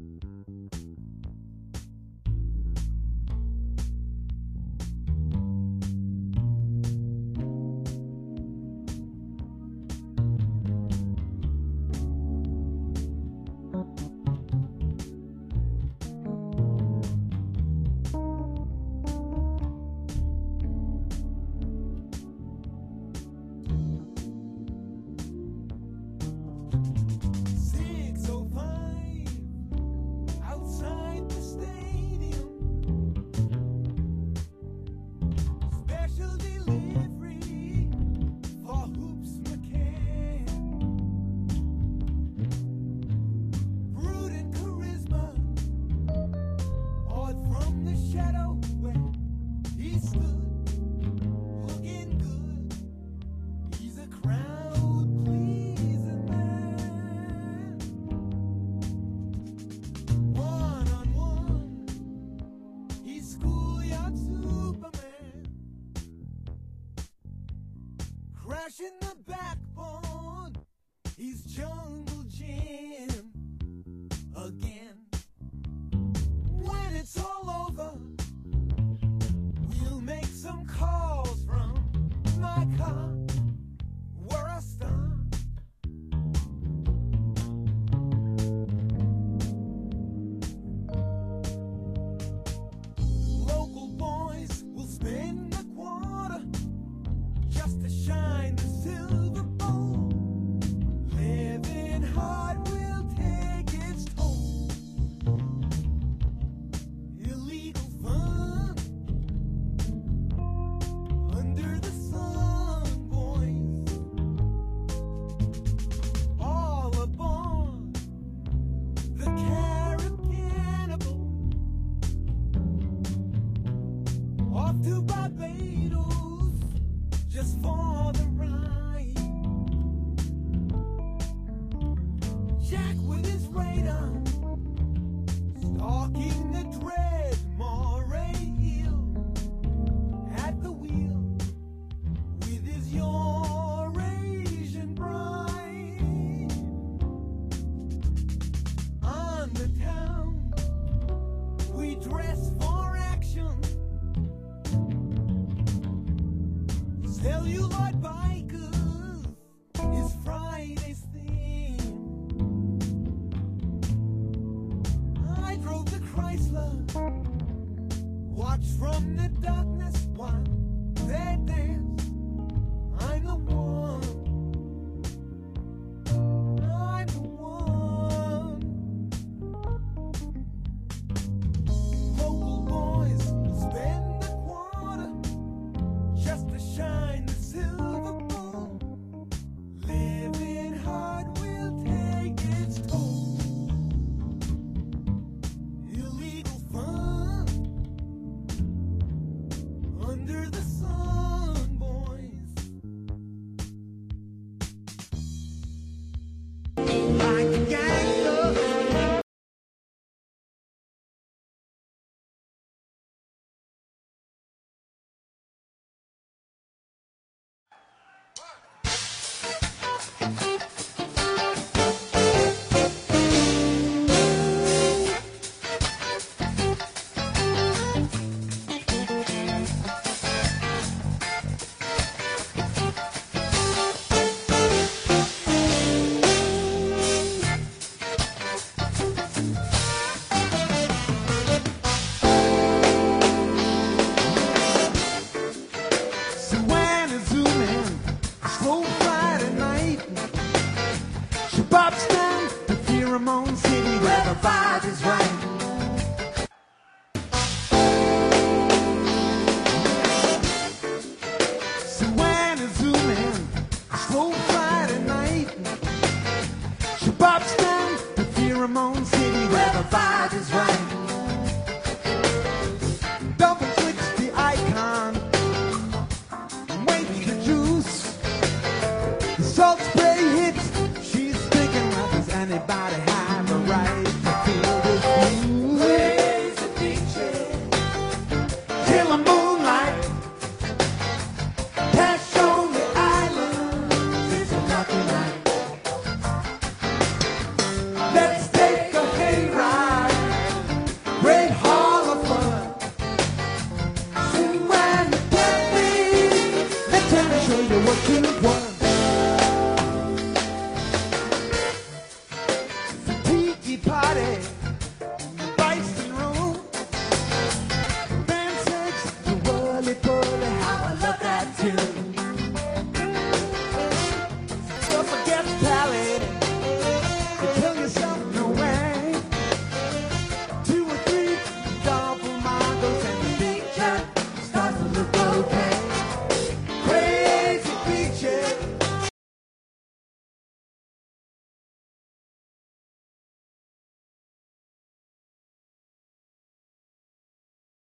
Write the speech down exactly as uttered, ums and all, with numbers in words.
Crashing the backbone, he's Jungle Jim again. When it's all over, we'll make some calls from my car where I stop. Local boys will spend a quarter just to shine the silver bowl. Living hard will take its toll. Illegal fun under the sun, boys. All aboard the Caribbeanable, off to Barbados just for the ride. Jack with his radar, stalking the dread Moray Hill, at the wheel with his Eurasian bride. On the town, we dress for action. Celluloid bikers is Friday's theme. I drove the Chrysler, watched from the darkness while they dance. I'm the one, I'm the one. Local boys spend a quarter just to shine the silver bowl. Living hard will take its toll. Illegal fun under the